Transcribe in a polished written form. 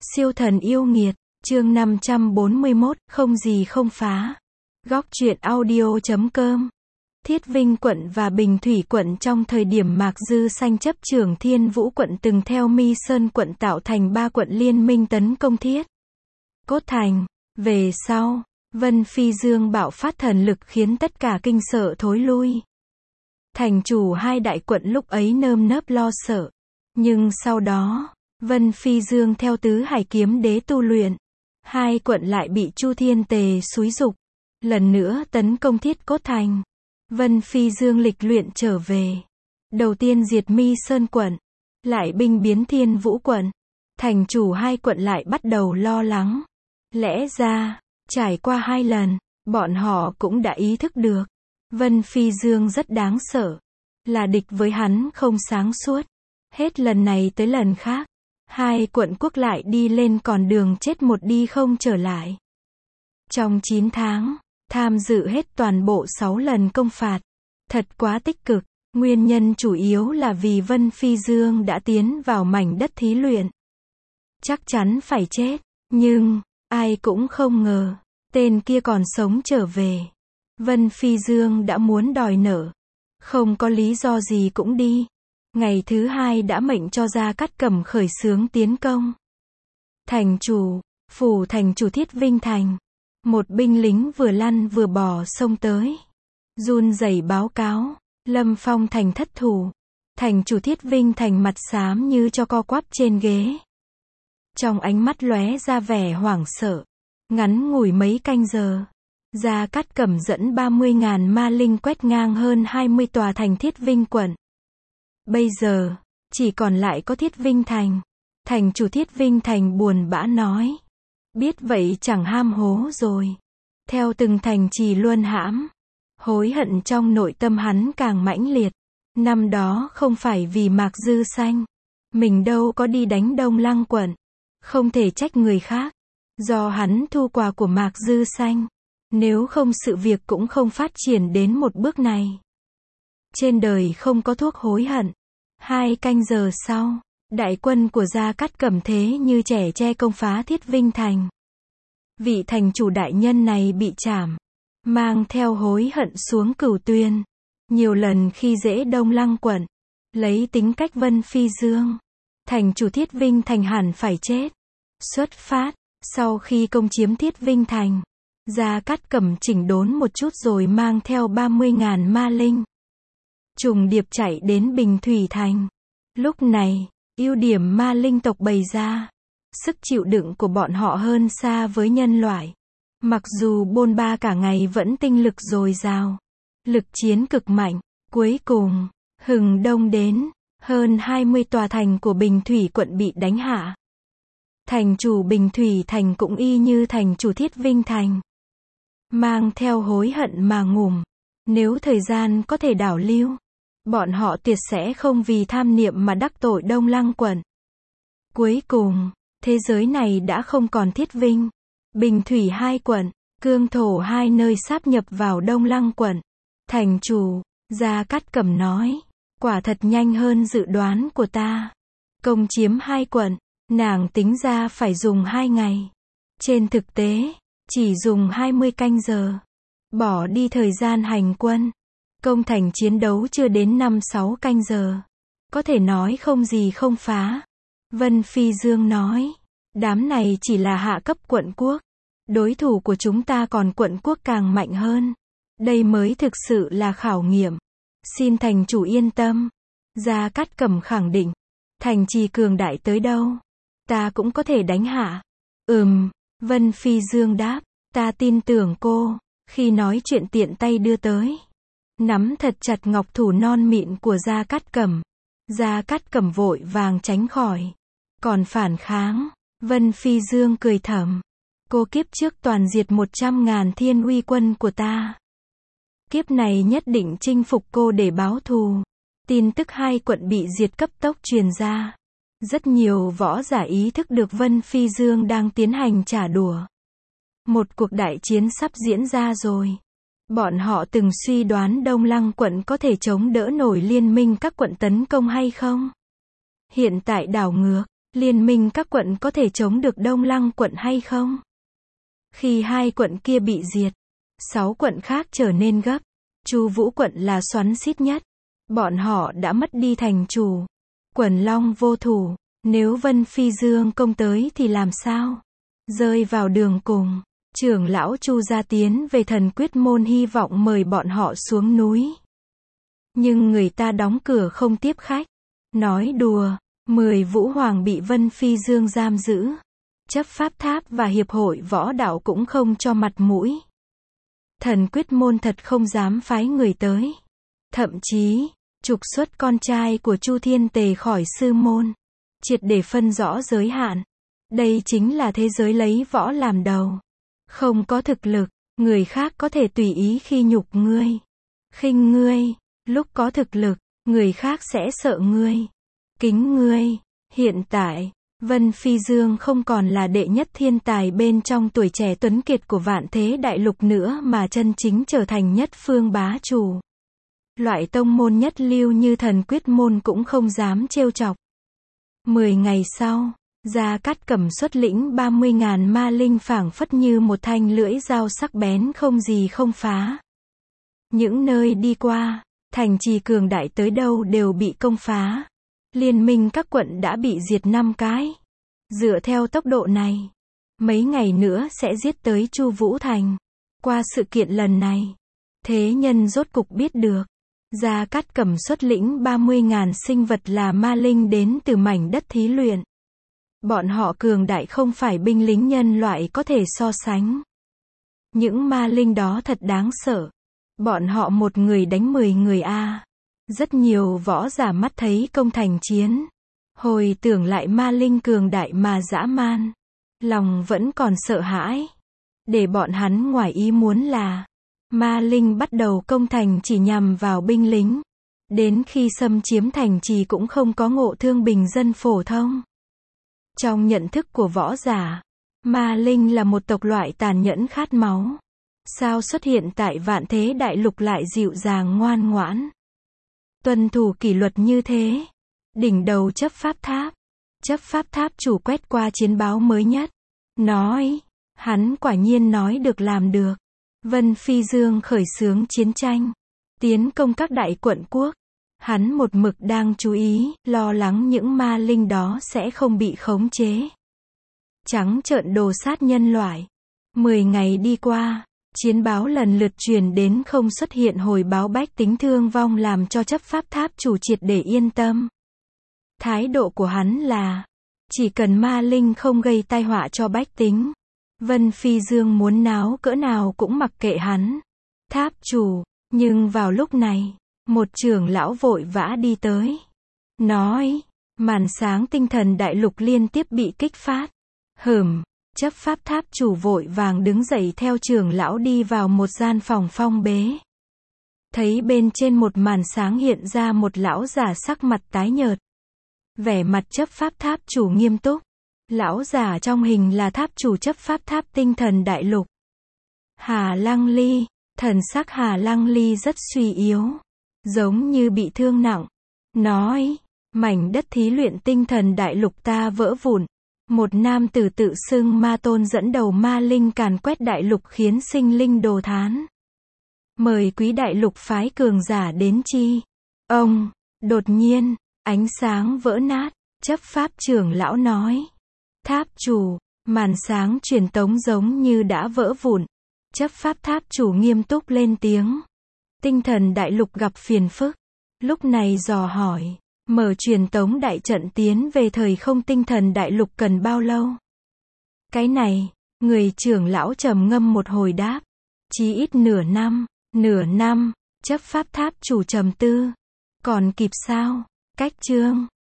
Siêu thần yêu nghiệt, chương 541, không gì không phá. Góc truyện audio.com. Thiết Vinh quận và Bình Thủy quận trong thời điểm Mạc Dư Sanh chấp trưởng Thiên Vũ quận từng theo Mi Sơn quận tạo thành 3 quận liên minh tấn công Thiết Cốt Thành. Về sau, Vân Phi Dương bạo phát thần lực khiến tất cả kinh sợ thối lui. Thành chủ hai đại quận lúc ấy nơm nớp lo sợ. Nhưng sau đó, Vân Phi Dương theo tứ hải kiếm đế tu luyện. Hai quận lại bị Chu Thiên Tề xúi giục. Lần nữa tấn công Thiết Cốt Thành. Vân Phi Dương lịch luyện trở về. Đầu tiên diệt Mi Sơn quận. Lại binh biến Thiên Vũ quận. Thành chủ hai quận lại bắt đầu lo lắng. Lẽ ra, trải qua 2 lần, bọn họ cũng đã ý thức được. Vân Phi Dương rất đáng sợ. Là địch với hắn không sáng suốt. Hết lần này tới lần khác. Hai quận quốc lại đi lên con đường chết một đi không trở lại. Trong 9 tháng, tham dự hết toàn bộ 6 lần công phạt. Thật quá tích cực. Nguyên nhân chủ yếu là vì Vân Phi Dương đã tiến vào mảnh đất thí luyện. Chắc chắn phải chết. Nhưng, ai cũng không ngờ, tên kia còn sống trở về. Vân Phi Dương đã muốn đòi nợ. Không có lý do gì cũng đi. Ngày thứ 2 đã mệnh cho Gia Cát Cẩm khởi xướng tiến công. Thành chủ, phủ thành chủ Thiết Vinh thành. Một binh lính vừa lăn vừa bò xông tới. Run rẩy báo cáo, Lâm Phong thành thất thủ. Thành chủ Thiết Vinh thành mặt xám như cho co quắp trên ghế. Trong ánh mắt lóe ra vẻ hoảng sợ. Ngắn ngủi mấy canh giờ, Gia Cát Cẩm dẫn 30.000 ma linh quét ngang hơn 20 tòa thành Thiết Vinh quận. Bây giờ, chỉ còn lại có Thiết Vinh thành. Thành chủ Thiết Vinh thành buồn bã nói. Biết vậy chẳng ham hố rồi. Theo từng thành trì luân hãm. Hối hận trong nội tâm hắn càng mãnh liệt. Năm đó không phải vì Mạc Dư Sanh. Mình đâu có đi đánh Đông Lăng quận. Không thể trách người khác. Do hắn thu quà của Mạc Dư Sanh. Nếu không sự việc cũng không phát triển đến một bước này. Trên đời không có thuốc hối hận. 2 canh giờ sau, đại quân của Gia Cát Cẩm thế như trẻ tre công phá Thiết Vinh thành. Vị thành chủ đại nhân này bị trảm, mang theo hối hận xuống Cửu Tuyên. Nhiều lần khi dễ Đông Lăng quận, lấy tính cách Vân Phi Dương, thành chủ Thiết Vinh thành hẳn phải chết. Xuất phát, sau khi công chiếm Thiết Vinh thành, Gia Cát Cẩm chỉnh đốn một chút rồi mang theo 30.000 ma linh. Trùng điệp chạy đến Bình Thủy thành. Lúc này, ưu điểm ma linh tộc bày ra. Sức chịu đựng của bọn họ hơn xa với nhân loại. Mặc dù bôn ba cả ngày vẫn tinh lực dồi dào. Lực chiến cực mạnh. Cuối cùng, hừng đông đến, hơn 20 tòa thành của Bình Thủy quận bị đánh hạ. Thành chủ Bình Thủy thành cũng y như thành chủ Thiết Vinh thành. Mang theo hối hận mà ngủm. Nếu thời gian có thể đảo lưu, bọn họ tuyệt sẽ không vì tham niệm mà đắc tội Đông Lăng quận. Cuối cùng, thế giới này đã không còn Thiết Vinh, Bình Thủy 2 quận, Cương Thổ 2 nơi sáp nhập vào Đông Lăng quận. Thành chủ, Gia Cát Cẩm nói, quả thật nhanh hơn dự đoán của ta. Công chiếm 2 quận, nàng tính ra phải dùng 2 ngày. Trên thực tế, chỉ dùng 20 canh giờ. Bỏ đi thời gian hành quân. Công thành chiến đấu chưa đến 5-6 canh giờ. Có thể nói không gì không phá. Vân Phi Dương nói. Đám này chỉ là hạ cấp quận quốc. Đối thủ của chúng ta còn quận quốc càng mạnh hơn. Đây mới thực sự là khảo nghiệm. Xin thành chủ yên tâm. Gia Cát Cẩm khẳng định. Thành trì cường đại tới đâu, ta cũng có thể đánh hạ. Vân Phi Dương đáp. Ta tin tưởng cô. Khi nói chuyện tiện tay đưa tới. Nắm thật chặt ngọc thủ non mịn của Gia Cát Cẩm. Gia Cát Cẩm vội vàng tránh khỏi. Còn phản kháng, Vân Phi Dương cười thầm. Cô kiếp trước toàn diệt 100.000 thiên uy quân của ta. Kiếp này nhất định chinh phục cô để báo thù. Tin tức 2 quận bị diệt cấp tốc truyền ra. Rất nhiều võ giả ý thức được Vân Phi Dương đang tiến hành trả đũa. Một cuộc đại chiến sắp diễn ra rồi. Bọn họ từng suy đoán Đông Lăng quận có thể chống đỡ nổi liên minh các quận tấn công hay không? Hiện tại đảo ngược, Liên minh các quận có thể chống được Đông Lăng quận hay không? Khi 2 quận kia bị diệt, 6 quận khác trở nên gấp. Chu Vũ quận là xoắn xít nhất. Bọn họ đã mất đi thành chủ. Quần long vô thủ, nếu Vân Phi Dương công tới thì làm sao? Rơi vào đường cùng, trưởng lão Chu gia tiến về Thần Quyết môn hy vọng mời bọn họ xuống núi. Nhưng người ta đóng cửa không tiếp khách. Nói đùa, 10 vũ hoàng bị Vân Phi Dương giam giữ. Chấp pháp tháp và hiệp hội võ đạo cũng không cho mặt mũi. Thần Quyết môn thật không dám phái người tới. Thậm chí, trục xuất con trai của Chu Thiên Tề khỏi sư môn. Triệt để phân rõ giới hạn. Đây chính là thế giới lấy võ làm đầu. Không có thực lực, người khác có thể tùy ý khi nhục ngươi, khinh ngươi. Lúc có thực lực, người khác sẽ sợ ngươi, kính ngươi. Hiện tại, Vân Phi Dương không còn là đệ nhất thiên tài bên trong tuổi trẻ tuấn kiệt của vạn thế đại lục nữa mà chân chính trở thành nhất phương bá chủ. Loại tông môn nhất lưu như Thần Quyết môn cũng không dám trêu chọc. 10 ngày sau, Gia Cát Cẩm xuất lĩnh 30.000 ma linh phảng phất như một thanh lưỡi dao sắc bén không gì không phá. Những nơi đi qua, thành trì cường đại tới đâu đều bị công phá. Liên minh các quận đã bị diệt 5 cái. Dựa theo tốc độ này, mấy ngày nữa sẽ giết tới Chu Vũ Thành. Qua sự kiện lần này, thế nhân rốt cục biết được, Gia Cát Cẩm xuất lĩnh 30.000 sinh vật là ma linh đến từ mảnh đất thí luyện. Bọn họ cường đại không phải binh lính nhân loại có thể so sánh. Những ma linh đó thật đáng sợ. Bọn họ một người đánh 10 người a. Rất nhiều võ giả mắt thấy công thành chiến. Hồi tưởng lại ma linh cường đại mà dã man. Lòng vẫn còn sợ hãi. Để bọn hắn ngoài ý muốn là ma linh bắt đầu công thành chỉ nhằm vào binh lính. Đến khi xâm chiếm thành trì cũng không có ngộ thương bình dân phổ thông. Trong nhận thức của võ giả, ma linh là một tộc loại tàn nhẫn khát máu. Sao xuất hiện tại vạn thế đại lục lại dịu dàng ngoan ngoãn, tuân thủ kỷ luật như thế? Đỉnh đầu chấp pháp tháp. Chấp pháp tháp chủ quét qua chiến báo mới nhất. Nói, hắn quả nhiên nói được làm được. Vân Phi Dương khởi xướng chiến tranh, tiến công các đại quận quốc. Hắn một mực đang chú ý, lo lắng những ma linh đó sẽ không bị khống chế. Trắng trợn đồ sát nhân loại. 10 ngày đi qua, chiến báo lần lượt truyền đến không xuất hiện hồi báo bách tính thương vong làm cho chấp pháp tháp chủ triệt để yên tâm. Thái độ của hắn là, chỉ cần ma linh không gây tai họa cho bách tính, Vân Phi Dương muốn náo cỡ nào cũng mặc kệ hắn. Tháp chủ, nhưng vào lúc này, một trưởng lão vội vã đi tới. Nói, màn sáng tinh thần đại lục liên tiếp bị kích phát. Chấp pháp tháp chủ vội vàng đứng dậy theo trưởng lão đi vào một gian phòng phong bế. Thấy bên trên một màn sáng hiện ra một lão già sắc mặt tái nhợt. Vẻ mặt chấp pháp tháp chủ nghiêm túc. Lão già trong hình là tháp chủ chấp pháp tháp tinh thần đại lục. Hà Lăng Ly. Thần sắc Hà Lăng Ly rất suy yếu, giống như bị thương nặng. Nói, mảnh đất thí luyện tinh thần đại lục ta vỡ vụn. Một nam tử tự xưng ma tôn dẫn đầu ma linh càn quét đại lục khiến sinh linh đồ thán. Mời quý đại lục phái cường giả đến chi. Ông, đột nhiên, ánh sáng vỡ nát, chấp pháp trưởng lão nói. Tháp chủ, màn sáng truyền tống giống như đã vỡ vụn. Chấp pháp tháp chủ nghiêm túc lên tiếng. Tinh thần đại lục gặp phiền phức. Lúc này dò hỏi, mở truyền tống đại trận tiến về thời không tinh thần đại lục cần bao lâu? Cái này, người trưởng lão trầm ngâm một hồi đáp. Chí ít nửa năm, chấp pháp tháp chủ trầm tư. Còn kịp sao? Cách chương